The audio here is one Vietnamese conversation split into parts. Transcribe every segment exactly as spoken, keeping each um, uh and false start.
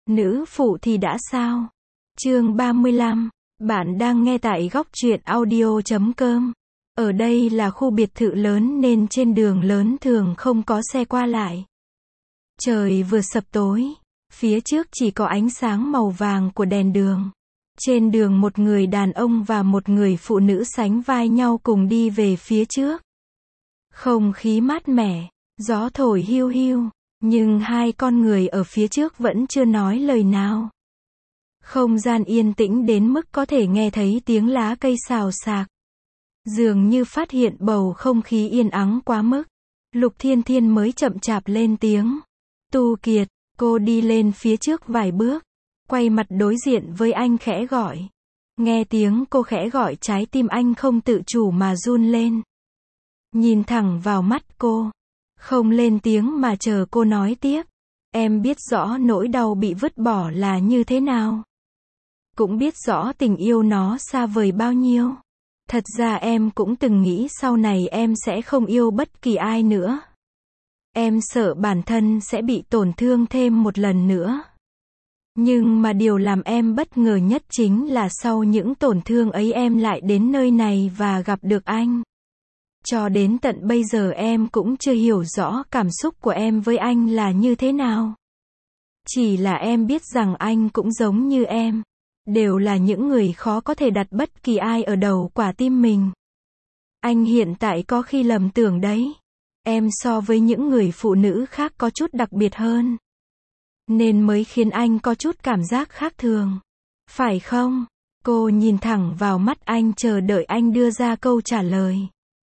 Nữ phụ thì đã sao? Chương ba mươi lăm. Bạn đang nghe tại góc truyện audio chấm com. Ở đây là khu biệt thự lớn nên trên đường lớn thường không có xe qua lại. Trời vừa sập tối, phía trước chỉ có ánh sáng màu vàng của đèn đường. Trên đường một người đàn ông và một người phụ nữ sánh vai nhau cùng đi về phía trước. Không khí mát mẻ, gió thổi hiu hiu, nhưng hai con người ở phía trước vẫn chưa nói lời nào. Không gian yên tĩnh đến mức có thể nghe thấy tiếng lá cây xào xạc. Dường như phát hiện bầu không khí yên ắng quá mức. Lục Thiên Thiên mới chậm chạp lên tiếng. Tu Kiệt, cô đi lên phía trước vài bước, quay mặt đối diện với anh khẽ gọi. Nghe tiếng cô khẽ gọi, trái tim anh không tự chủ mà run lên. Nhìn thẳng vào mắt cô, không lên tiếng mà chờ cô nói tiếp. Em biết rõ nỗi đau bị vứt bỏ là như thế nào. Cũng biết rõ tình yêu nó xa vời bao nhiêu. Thật ra em cũng từng nghĩ sau này em sẽ không yêu bất kỳ ai nữa. Em sợ bản thân sẽ bị tổn thương thêm một lần nữa. Nhưng mà điều làm em bất ngờ nhất chính là sau những tổn thương ấy em lại đến nơi này và gặp được anh. Cho đến tận bây giờ em cũng chưa hiểu rõ cảm xúc của em với anh là như thế nào. Chỉ là em biết rằng anh cũng giống như em. Đều là những người khó có thể đặt bất kỳ ai ở đầu quả tim mình. Anh hiện tại có khi lầm tưởng đấy. Em so với những người phụ nữ khác có chút đặc biệt hơn. Nên mới khiến anh có chút cảm giác khác thường. Phải không? Cô nhìn thẳng vào mắt anh chờ đợi anh đưa ra câu trả lời.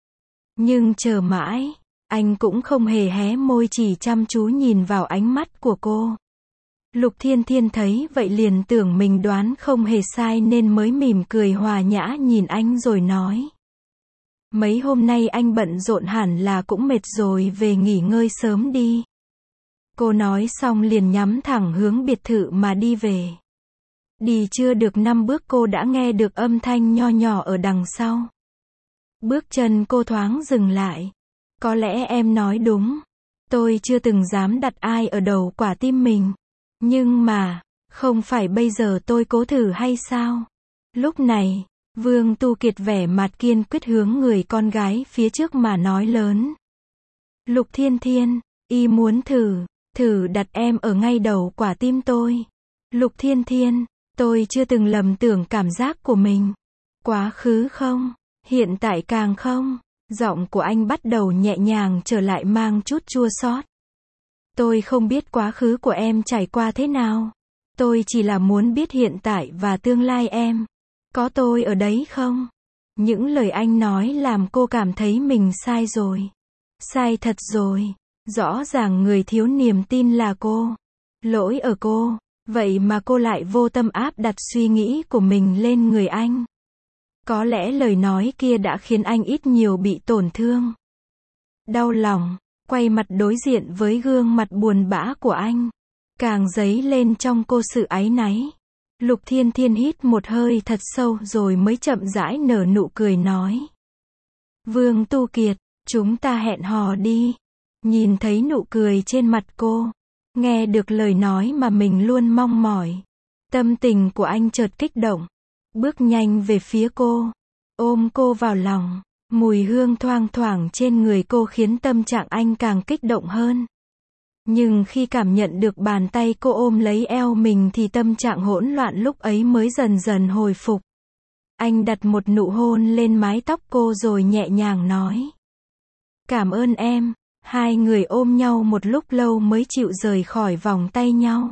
Nhưng chờ mãi, anh cũng không hề hé môi, chỉ chăm chú nhìn vào ánh mắt của cô. Lục Thiên Thiên thấy vậy liền tưởng mình đoán không hề sai nên mới mỉm cười hòa nhã nhìn anh rồi nói. Mấy hôm nay anh bận rộn hẳn là cũng mệt rồi, về nghỉ ngơi sớm đi. Cô nói xong liền nhắm thẳng hướng biệt thự mà đi về. Đi chưa được năm bước cô đã nghe được âm thanh nho nhỏ ở đằng sau. Bước chân cô thoáng dừng lại. Có lẽ em nói đúng. Tôi chưa từng dám đặt ai ở đầu quả tim mình. Nhưng mà, không phải bây giờ tôi cố thử hay sao? Lúc này, Vương Tu Kiệt vẻ mặt kiên quyết hướng người con gái phía trước mà nói lớn. Lục Thiên Thiên, y muốn thử, thử đặt em ở ngay đầu quả tim tôi. Lục Thiên Thiên, tôi chưa từng lầm tưởng cảm giác của mình. Quá khứ không, hiện tại càng không. Giọng của anh bắt đầu nhẹ nhàng trở lại mang chút chua xót. Tôi không biết quá khứ của em trải qua thế nào. Tôi chỉ là muốn biết hiện tại và tương lai em. Có tôi ở đấy không? Những lời anh nói làm cô cảm thấy mình sai rồi. Sai thật rồi. Rõ ràng người thiếu niềm tin là cô. Lỗi ở cô. Vậy mà cô lại vô tâm áp đặt suy nghĩ của mình lên người anh. Có lẽ lời nói kia đã khiến anh ít nhiều bị tổn thương. Đau lòng. Quay mặt đối diện với gương mặt buồn bã của anh. Càng dấy lên trong cô sự áy náy. Lục Thiên Thiên hít một hơi thật sâu rồi mới chậm rãi nở nụ cười nói. Vương Tu Kiệt, chúng ta hẹn hò đi. Nhìn thấy nụ cười trên mặt cô. Nghe được lời nói mà mình luôn mong mỏi. Tâm tình của anh chợt kích động. Bước nhanh về phía cô. Ôm cô vào lòng. Mùi hương thoang thoảng trên người cô khiến tâm trạng anh càng kích động hơn. Nhưng khi cảm nhận được bàn tay cô ôm lấy eo mình thì tâm trạng hỗn loạn lúc ấy mới dần dần hồi phục. Anh đặt một nụ hôn lên mái tóc cô rồi nhẹ nhàng nói. Cảm ơn em. Hai người ôm nhau một lúc lâu mới chịu rời khỏi vòng tay nhau.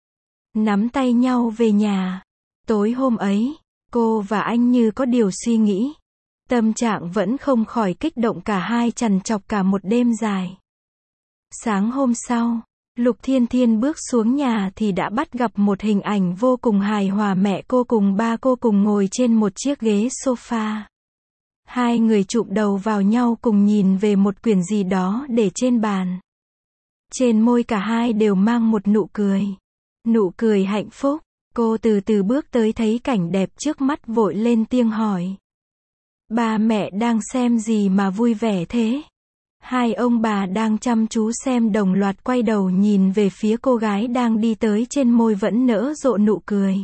Nắm tay nhau về nhà. Tối hôm ấy, cô và anh như có điều suy nghĩ. Tâm trạng vẫn không khỏi kích động, cả hai trằn trọc cả một đêm dài. Sáng hôm sau, Lục Thiên Thiên bước xuống nhà thì đã bắt gặp một hình ảnh vô cùng hài hòa, mẹ cô cùng ba cô cùng ngồi trên một chiếc ghế sofa. Hai người chụm đầu vào nhau cùng nhìn về một quyển gì đó để trên bàn. Trên môi cả hai đều mang một nụ cười. Nụ cười hạnh phúc. Cô từ từ bước tới thấy cảnh đẹp trước mắt vội lên tiếng hỏi. Ba mẹ đang xem gì mà vui vẻ thế? Hai ông bà đang chăm chú xem đồng loạt quay đầu nhìn về phía cô gái đang đi tới, trên môi vẫn nở rộ nụ cười.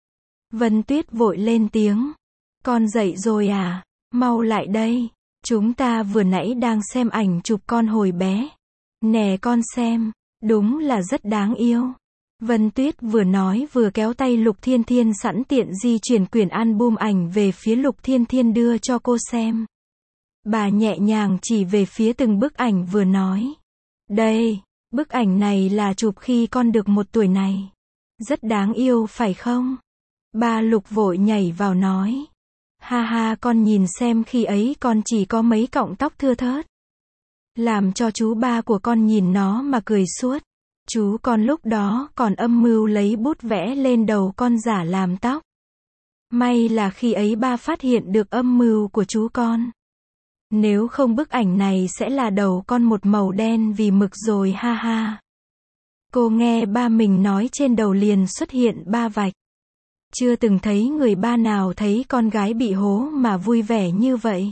Vân Tuyết vội lên tiếng. Con dậy rồi à? Mau lại đây. Chúng ta vừa nãy đang xem ảnh chụp con hồi bé. Nè con xem. Đúng là rất đáng yêu. Vân Tuyết vừa nói vừa kéo tay Lục Thiên Thiên, sẵn tiện di chuyển quyển album ảnh về phía Lục Thiên Thiên đưa cho cô xem. Bà nhẹ nhàng chỉ về phía từng bức ảnh vừa nói. Đây, bức ảnh này là chụp khi con được một tuổi này. Rất đáng yêu phải không? Ba Lục vội nhảy vào nói. Ha ha, con nhìn xem, khi ấy con chỉ có mấy cọng tóc thưa thớt. Làm cho chú ba của con nhìn nó mà cười suốt. Chú con lúc đó còn âm mưu lấy bút vẽ lên đầu con giả làm tóc. May là khi ấy ba phát hiện được âm mưu của chú con. Nếu không bức ảnh này sẽ là đầu con một màu đen vì mực rồi, ha ha. Cô nghe ba mình nói, trên đầu liền xuất hiện ba vạch. Chưa từng thấy người ba nào thấy con gái bị hố mà vui vẻ như vậy.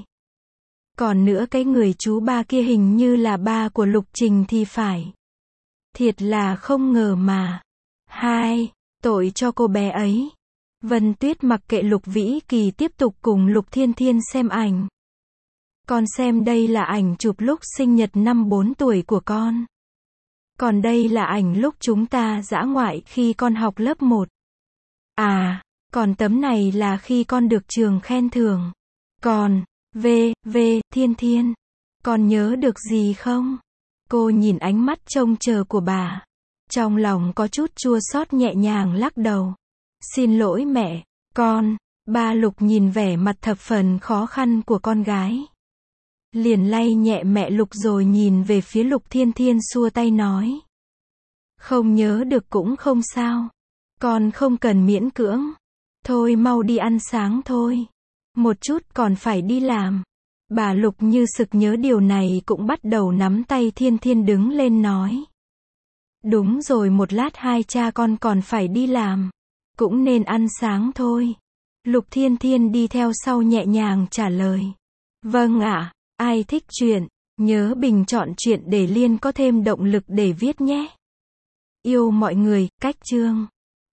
Còn nữa, cái người chú ba kia hình như là ba của Lục Trình thì phải. Thiệt là không ngờ mà. Hai, tội cho cô bé ấy. Vân Tuyết mặc kệ Lục Vĩ Kỳ, tiếp tục cùng Lục Thiên Thiên xem ảnh. Con xem, đây là ảnh chụp lúc sinh nhật năm bốn tuổi của con. Còn đây là ảnh lúc chúng ta dã ngoại khi con học lớp một. À, còn tấm này là khi con được trường khen thưởng. Còn, V, V, Thiên Thiên, con nhớ được gì không? Cô nhìn ánh mắt trông chờ của bà. Trong lòng có chút chua xót, nhẹ nhàng lắc đầu. Xin lỗi mẹ, con. Ba Lục nhìn vẻ mặt thập phần khó khăn của con gái. Liền lay nhẹ mẹ Lục rồi nhìn về phía Lục Thiên Thiên, xua tay nói. Không nhớ được cũng không sao. Con không cần miễn cưỡng. Thôi mau đi ăn sáng thôi. Một chút còn phải đi làm. Bà Lục như sực nhớ điều này, cũng bắt đầu nắm tay Thiên Thiên đứng lên nói. Đúng rồi, một lát hai cha con còn phải đi làm. Cũng nên ăn sáng thôi. Lục Thiên Thiên đi theo sau nhẹ nhàng trả lời. Vâng ạ, ai thích truyện, nhớ bình chọn truyện để Liên có thêm động lực để viết nhé. Yêu mọi người, cách chương.